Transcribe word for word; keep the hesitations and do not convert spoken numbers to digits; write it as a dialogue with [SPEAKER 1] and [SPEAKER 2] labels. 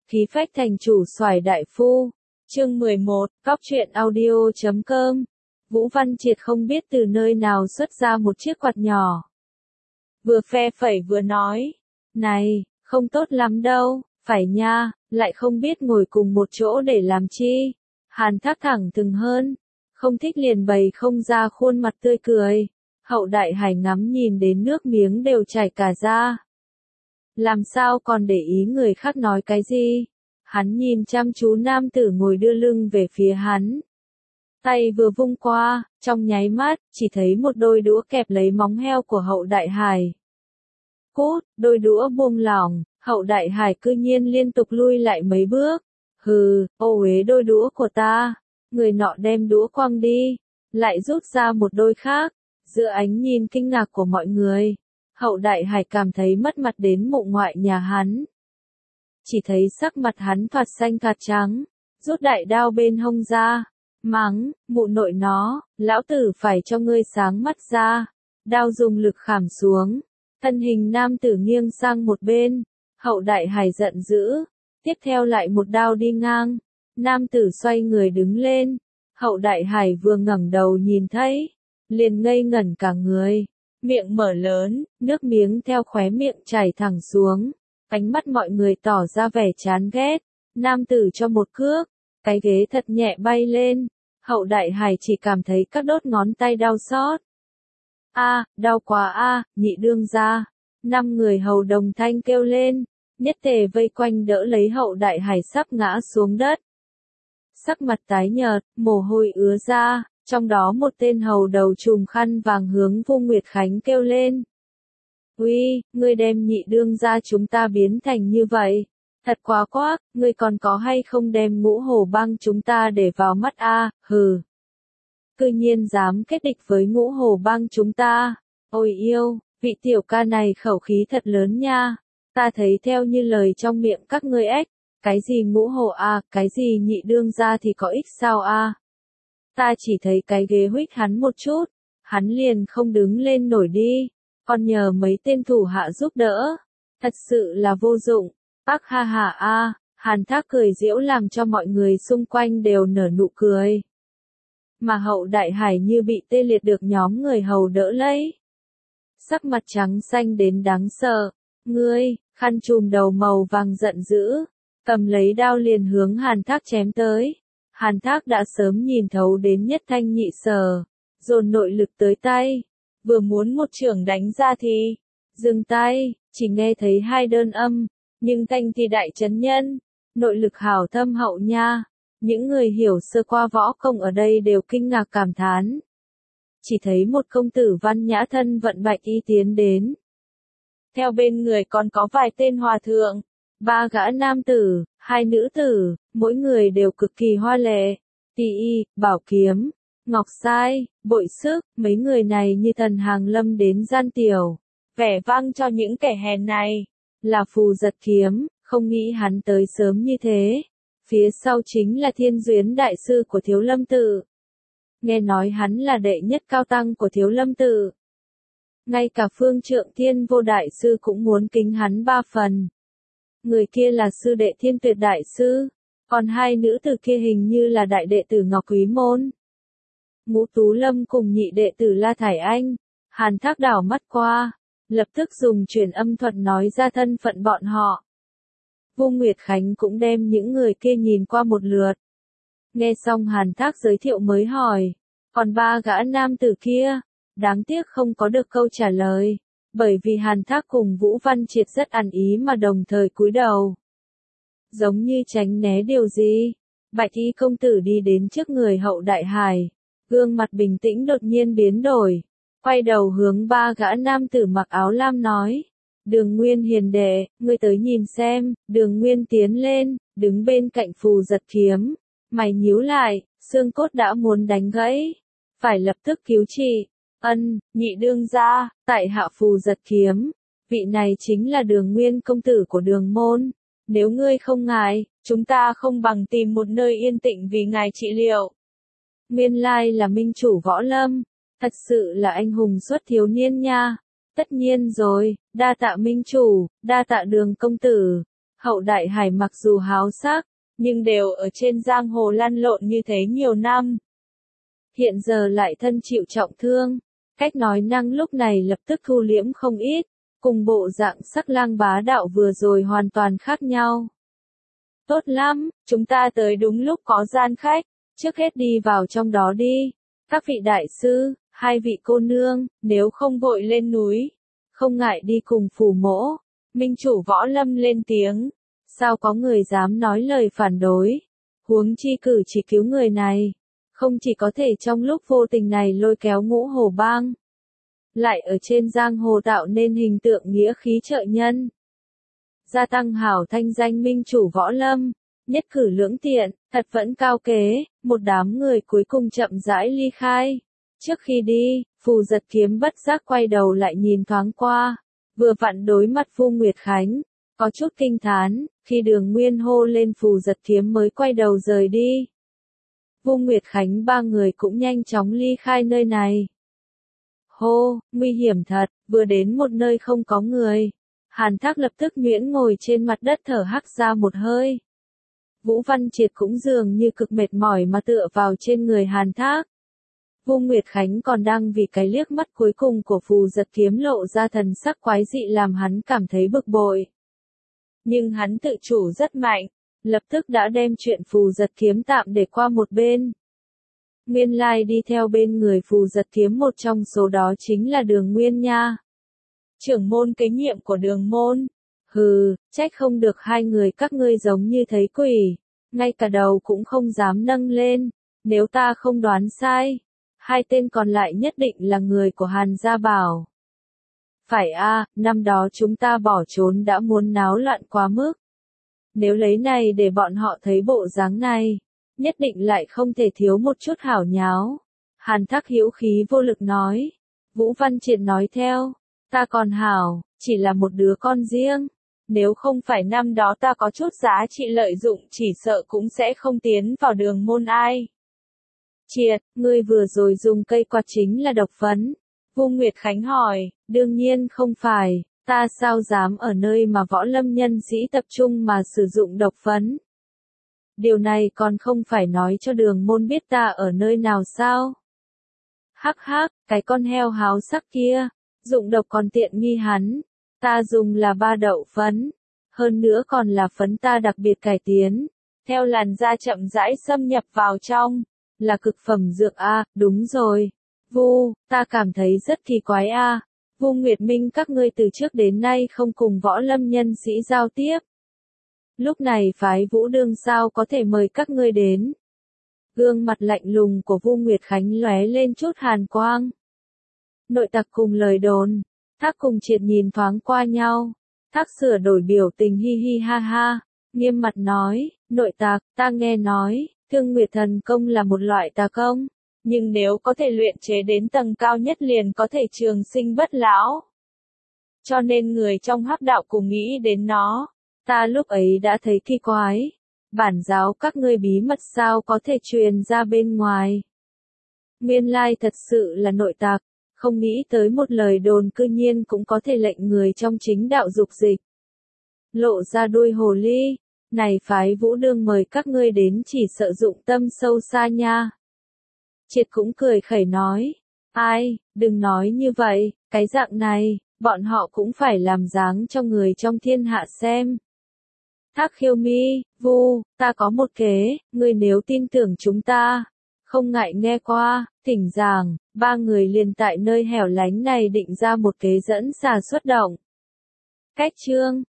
[SPEAKER 1] Khí phách thành chủ soài đại phu. Chương mười một, Cóc truyện audio chấm com. Vũ Văn Triệt không biết từ nơi nào xuất ra một chiếc quạt nhỏ. Vừa phe phẩy vừa nói, này, không tốt lắm đâu, phải nha, lại không biết ngồi cùng một chỗ để làm chi. Hàn Thác thẳng thừng hơn, không thích liền bày không ra khuôn mặt tươi cười. Hậu Đại Hải ngắm nhìn đến nước miếng đều chảy cả ra. Làm sao còn để ý người khác nói cái gì? Hắn nhìn chăm chú nam tử ngồi đưa lưng về phía hắn. Tay vừa vung qua, trong nháy mắt, chỉ thấy một đôi đũa kẹp lấy móng heo của Hậu Đại Hải. Cút, đôi đũa buông lỏng, Hậu Đại Hải cư nhiên liên tục lui lại mấy bước. Hừ, ô uế đôi đũa của ta. Người nọ đem đũa quăng đi, lại rút ra một đôi khác. Giữa ánh nhìn kinh ngạc của mọi người, Hậu Đại Hải cảm thấy mất mặt đến mụ ngoại nhà hắn. Chỉ thấy sắc mặt hắn thoạt xanh thoạt trắng, rút đại đao bên hông ra, mắng, mụ nội nó, lão tử phải cho ngươi sáng mắt ra. Đao dùng lực khảm xuống, thân hình nam tử nghiêng sang một bên, Hậu Đại Hải giận dữ, tiếp theo lại một đao đi ngang, nam tử xoay người đứng lên, Hậu Đại Hải vừa ngẩng đầu nhìn thấy, liền ngây ngẩn cả người, miệng mở lớn, nước miếng theo khóe miệng chảy thẳng xuống, ánh mắt mọi người tỏ ra vẻ chán ghét, nam tử cho một cước, cái ghế thật nhẹ bay lên, Hậu Đại Hải chỉ cảm thấy các đốt ngón tay đau xót. A, đau quá a, nhị đương gia. Năm người hầu đồng thanh kêu lên, nhất tề vây quanh đỡ lấy Hậu Đại Hải sắp ngã xuống đất. Sắc mặt tái nhợt, mồ hôi ứa ra, trong đó một tên hầu đầu trùm khăn vàng hướng Vu Nguyệt Khánh kêu lên. Uy, ngươi đem nhị đương gia chúng ta biến thành như vậy. Thật quá quác, ngươi còn có hay không đem Ngũ Hổ Bang chúng ta để vào mắt a, hừ. Cư nhiên dám kết địch với Ngũ Hổ Bang chúng ta. Ôi yêu, vị tiểu ca này khẩu khí thật lớn nha. Ta thấy theo như lời trong miệng các ngươi ếch, cái gì Ngũ Hổ a, cái gì nhị đương gia thì có ích sao a? Ta chỉ thấy cái ghế huých hắn một chút, hắn liền không đứng lên nổi đi, còn nhờ mấy tên thủ hạ giúp đỡ. Thật sự là vô dụng. Ác ha ha a, Hàn Thác cười giễu làm cho mọi người xung quanh đều nở nụ cười. Mà Hậu Đại Hải như bị tê liệt được nhóm người hầu đỡ lấy. Sắc mặt trắng xanh đến đáng sợ, ngươi, khăn trùm đầu màu vàng giận dữ, cầm lấy đao liền hướng Hàn Thác chém tới. Hàn Thác đã sớm nhìn thấu đến nhất thanh nhị sở, dồn nội lực tới tay, vừa muốn một chưởng đánh ra thì, dừng tay, chỉ nghe thấy hai đơn âm, nhưng thanh thì đại chấn nhân, nội lực hảo thâm hậu nha. Những người hiểu sơ qua võ công ở đây đều kinh ngạc cảm thán. Chỉ thấy một công tử văn nhã thân vận bạch y tiến đến. Theo bên người còn có vài tên hòa thượng, ba gã nam tử, hai nữ tử, mỗi người đều cực kỳ hoa lệ. Tỳ y, bảo kiếm, ngọc sai, bội sức, mấy người này như thần hàng lâm đến gian tiểu. Vẻ vang cho những kẻ hèn này, là Phù Giật Kiếm, không nghĩ hắn tới sớm như thế. Phía sau chính là Thiên Duyến Đại Sư của Thiếu Lâm Tự. Nghe nói hắn là đệ nhất cao tăng của Thiếu Lâm Tự. Ngay cả Phương Trượng Thiên Vô Đại Sư cũng muốn kính hắn ba phần. Người kia là sư đệ Thiên Tuyệt Đại Sư, còn hai nữ tử kia hình như là đại đệ tử Ngọc Quý Môn. Ngũ Tú Lâm cùng nhị đệ tử La Thải Anh, Hàn Thác đảo mắt qua, lập tức dùng truyền âm thuật nói ra thân phận bọn họ. Vu Nguyệt Khánh cũng đem những người kia nhìn qua một lượt. Nghe xong Hàn Thác giới thiệu mới hỏi, còn ba gã nam tử kia, đáng tiếc không có được câu trả lời, bởi vì Hàn Thác cùng Vũ Văn Triệt rất ăn ý mà đồng thời cúi đầu. Giống như tránh né điều gì, bạch y công tử đi đến trước người Hậu Đại Hải, gương mặt bình tĩnh đột nhiên biến đổi, quay đầu hướng ba gã nam tử mặc áo lam nói. Đường Nguyên hiền đệ, ngươi tới nhìn xem. Đường Nguyên tiến lên, đứng bên cạnh Phù Giật Kiếm, mày nhíu lại, xương cốt đã muốn đánh gãy, phải lập tức cứu trị. Ân, nhị đương gia, tại hạ Phù Giật Kiếm, vị này chính là Đường Nguyên công tử của Đường môn, nếu ngươi không ngại, chúng ta không bằng tìm một nơi yên tĩnh vì ngài trị liệu. Nguyên lai là minh chủ võ lâm, thật sự là anh hùng xuất thiếu niên nha. Tất nhiên rồi, đa tạ minh chủ, đa tạ Đường công tử. Hậu Đại Hải mặc dù háo sắc, nhưng đều ở trên giang hồ lăn lộn như thế nhiều năm. Hiện giờ lại thân chịu trọng thương, cách nói năng lúc này lập tức thu liễm không ít, cùng bộ dạng sắc lang bá đạo vừa rồi hoàn toàn khác nhau. Tốt lắm, chúng ta tới đúng lúc có gian khách, trước hết đi vào trong đó đi. Các vị đại sư, hai vị cô nương, nếu không vội lên núi, không ngại đi cùng phù mỗ. Minh chủ Võ Lâm lên tiếng, sao có người dám nói lời phản đối, huống chi cử chỉ cứu người này, không chỉ có thể trong lúc vô tình này lôi kéo Ngũ Hồ Bang, lại ở trên giang hồ tạo nên hình tượng nghĩa khí trợ nhân. Gia tăng hảo thanh danh Minh chủ Võ Lâm, nhất cử lưỡng tiện, thật vẫn cao kế, một đám người cuối cùng chậm rãi ly khai. Trước khi đi, Phù Giật Kiếm bất giác quay đầu lại nhìn thoáng qua, vừa vặn đối mặt Vu Nguyệt Khánh, có chút kinh thán, khi Đường Nguyên hô lên Phù Giật Kiếm mới quay đầu rời đi. Vu Nguyệt Khánh ba người cũng nhanh chóng ly khai nơi này. Hô, nguy hiểm thật, vừa đến một nơi không có người. Hàn Thác lập tức nhuyễn ngồi trên mặt đất thở hắt ra một hơi. Vũ Văn Triệt cũng dường như cực mệt mỏi mà tựa vào trên người Hàn Thác. Vu Nguyệt Khánh còn đang vì cái liếc mắt cuối cùng của Phù Giật Kiếm lộ ra thần sắc quái dị làm hắn cảm thấy bực bội. Nhưng hắn tự chủ rất mạnh, lập tức đã đem chuyện Phù Giật Kiếm tạm để qua một bên. Nguyên lai đi theo bên người Phù Giật Kiếm một trong số đó chính là Đường Nguyên nha. Trưởng môn kế nhiệm của Đường môn. Hừ, trách không được hai người các ngươi giống như thấy quỷ, ngay cả đầu cũng không dám nâng lên, nếu ta không đoán sai, hai tên còn lại nhất định là người của Hàn Gia Bảo. Phải a, năm đó chúng ta bỏ trốn đã muốn náo loạn quá mức. Nếu lấy này để bọn họ thấy bộ dáng này, nhất định lại không thể thiếu một chút hảo nháo. Hàn Thác hữu khí vô lực nói. Vũ Văn Triệt nói theo, ta còn hảo, chỉ là một đứa con riêng. Nếu không phải năm đó ta có chút giá trị lợi dụng chỉ sợ cũng sẽ không tiến vào Đường môn ai. Triệt, ngươi vừa rồi dùng cây quạt chính là độc phấn. Vu Nguyệt Khánh hỏi, đương nhiên không phải, ta sao dám ở nơi mà võ lâm nhân sĩ tập trung mà sử dụng độc phấn. Điều này còn không phải nói cho Đường môn biết ta ở nơi nào sao? Hắc hắc, cái con heo háo sắc kia, dụng độc còn tiện nghi hắn, ta dùng là ba đậu phấn, hơn nữa còn là phấn ta đặc biệt cải tiến, theo làn da chậm rãi xâm nhập vào trong, là cực phẩm dược a, đúng rồi. Vu, ta cảm thấy rất kỳ quái a. Vu Nguyệt Minh các ngươi từ trước đến nay không cùng võ lâm nhân sĩ giao tiếp. Lúc này phái Vũ Đương sao có thể mời các ngươi đến? Gương mặt lạnh lùng của Vu Nguyệt Khánh lóe lên chút hàn quang. Nội tặc cùng lời đồn, Thác cùng Triệt nhìn thoáng qua nhau. Thác sửa đổi biểu tình hi hi ha ha, nghiêm mặt nói, nội tặc, ta nghe nói, Thương Nguyệt Thần Công là một loại tà công, nhưng nếu có thể luyện chế đến tầng cao nhất liền có thể trường sinh bất lão. Cho nên người trong Hắc đạo cùng nghĩ đến nó, ta lúc ấy đã thấy kỳ quái, bản giáo các ngươi bí mật sao có thể truyền ra bên ngoài. Nguyên lai thật sự là nội tặc, không nghĩ tới một lời đồn cư nhiên cũng có thể lệnh người trong chính đạo dục dịch. Lộ ra đuôi hồ ly, này phái Vũ Đương mời các ngươi đến chỉ sợ dụng tâm sâu xa nha. Triệt cũng cười khẩy nói, ai, đừng nói như vậy, cái dạng này, bọn họ cũng phải làm dáng cho người trong thiên hạ xem. Thác Khiêu Mi, Vu, ta có một kế, ngươi nếu tin tưởng chúng ta, không ngại nghe qua, thỉnh giảng, ba người liền tại nơi hẻo lánh này định ra một kế dẫn xà xuất động. Cách chương